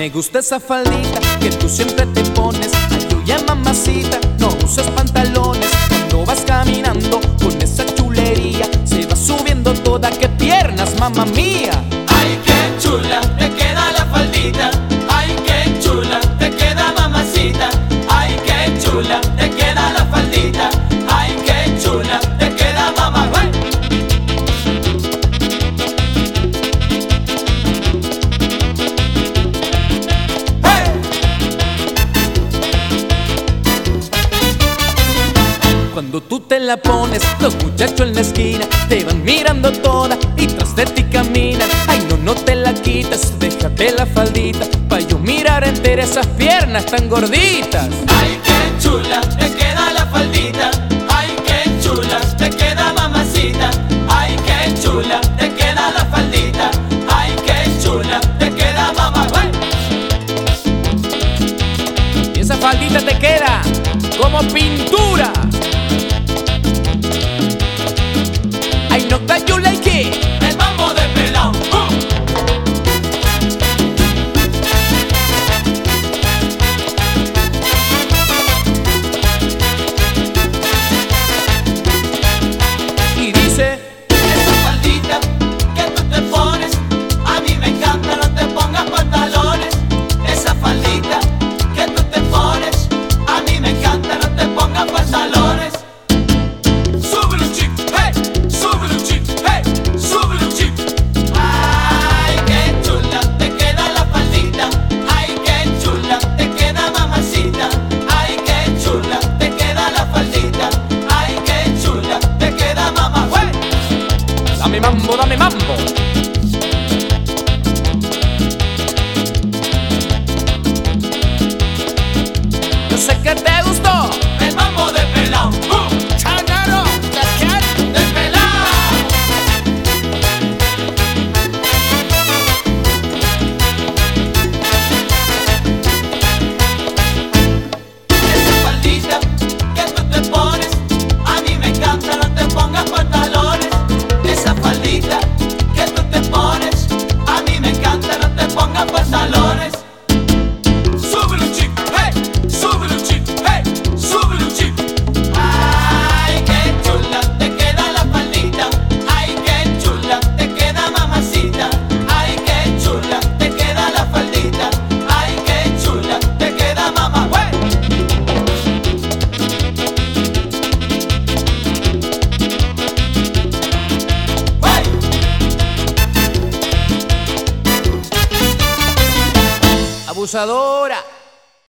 Me gusta esa faldita que tú siempre te pones. Ayuya, mamacita, no usas pantalones. Cuando vas caminando con esa chulería, se va subiendo toda, qué piernas, mamá mía. Ay, qué chula te queda la faldita. Ay, qué chula te queda, mamacita. Ay, qué chula te queda la faldita. Ay, qué chula te queda, mamá. ¡Ay! Cuando tú te la pones, los muchachos en la esquina te van mirando toda y tras de ti caminan. Ay, no, no te la quites, déjate la faldita pa' yo mirar entera esas piernas tan gorditas. Ay, qué chula te queda la faldita. Ay, qué chula te queda, mamacita. Ay, qué chula te queda la faldita. Ay, qué chula te queda, mamá. ¡Ay! Y esa faldita te queda como pintura. I know that you like it. El mambo de pelao. Y dice: Esa faldita que tú te pones, a mí me encanta, no te pongas pantalones. Esa faldita que tú te pones, a mí me encanta, no te pongas pantalones. Súbelo, chico, hey, súbelo, chico, hey, súbelo, chico. Ay, qué chula te queda la faldita. Ay, qué chula te queda, mamacita. Ay, qué chula te queda la faldita. Ay, qué chula te queda, mamá. ¡Güey! dame mambo, dame mambo. Yo sé que te gustó El mambo de pelao. Chanaro, De pelao. Esa faldita que tú te pones, a mí me encanta, no te pongas pantalones. Esa faldita que tú te pones, a mí me encanta, no te pongas pantalones. Súbelo, chico, hey, súbelo, chico, hey, súbelo, chico. Ay, qué chula te queda la faldita. Ay, qué chula te queda, mamacita. Ay, qué chula te queda la faldita. Ay, qué chula te queda, mamá. ¡Güey! ¡Güey! abusadora.